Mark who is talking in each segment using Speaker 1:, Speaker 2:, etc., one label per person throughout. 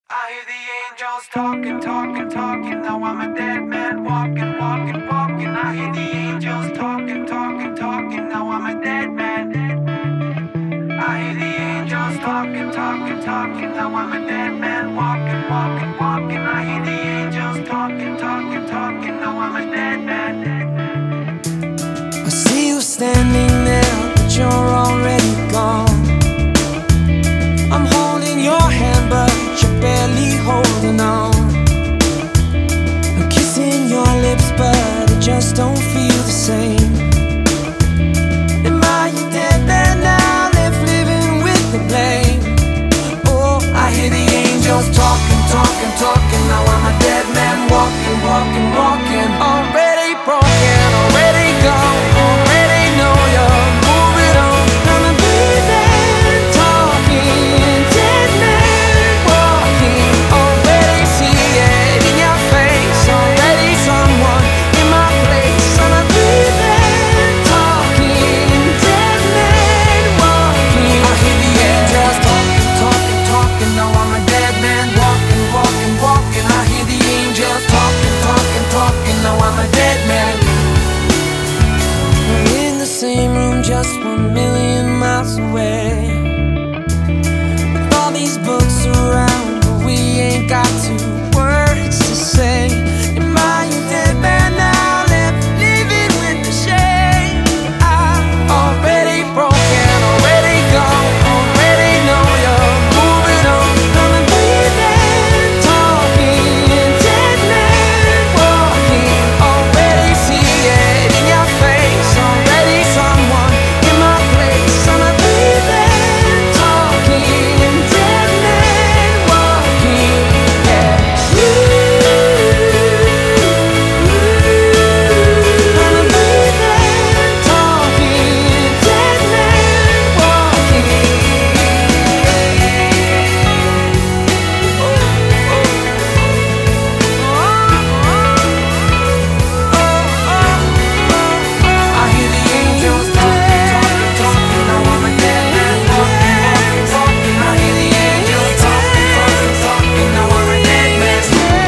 Speaker 1: I hear the angels talking, talking, talking. Now I'm a dead man walking, walking, walking. I hear the angels talking, talking, talking. Now I'm a dead man. I hear the angels talking, talking, talking. Now I'm a dead man walking, walking, walking. I hear the angels talking, talking, talking. Now I'm a dead man.
Speaker 2: I see you standing there, but you're already gone. I'm holding your hand, but you're barely holding on. I'm kissing your lips, but it just don't feel the same. Am I a dead man now, left living with the blame? Oh, I hear the angels talking, talking, talking. Now I'm a dead man walking, walking, walking. Already broken, already gone, already know you're moving on. I'm a breathing, talking, dead man walking. Already see it in your face, already someone in my place. I'm a breathing, talking, dead man walking. I hear the angels talking, talking, talking. Now I'm a dead man walking, walking, walking. I hear the angels talking, talking, talking. Now I'm a dead man. We're in the same room, just 1,000,000 miles away. With all these books around, but we ain't got two words to say. Am I a dead man now, left living with the shame? I'm already broken, already gone, already know you're moving on. I'm a breathing, talking, dead man walking. Already see it in your face, already someone in my place. I'm a breathing, talking, dead man walking. Yeah. I'm a breathing, talking, dead man walking. I hear the angels talking, talking, talking. Now I'm a dead man walking, walking, walking. I hear the angels talking, talking, talking. Now I'm a dead man.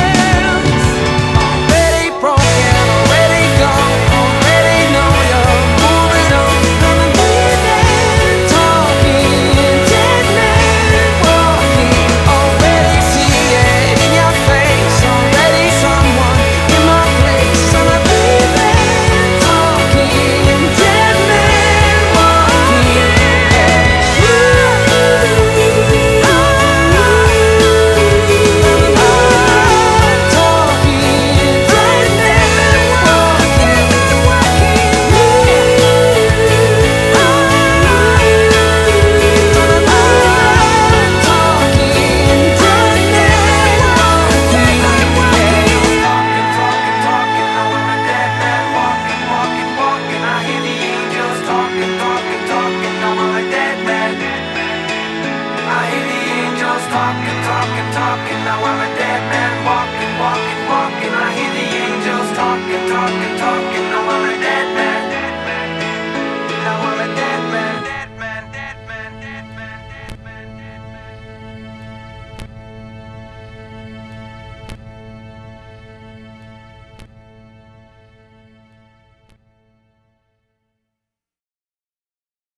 Speaker 2: Already broken, already gone, already know you're moving on. I'm a breathing, talking, dead man walking. Already see it in your face, already someone in my place. I'm a breathing, talking, dead man walking. Talking, talking, talking. Now I'm a dead man walking, walking, walking. I hear the angels talking, talking, talking. Now I'm a dead man.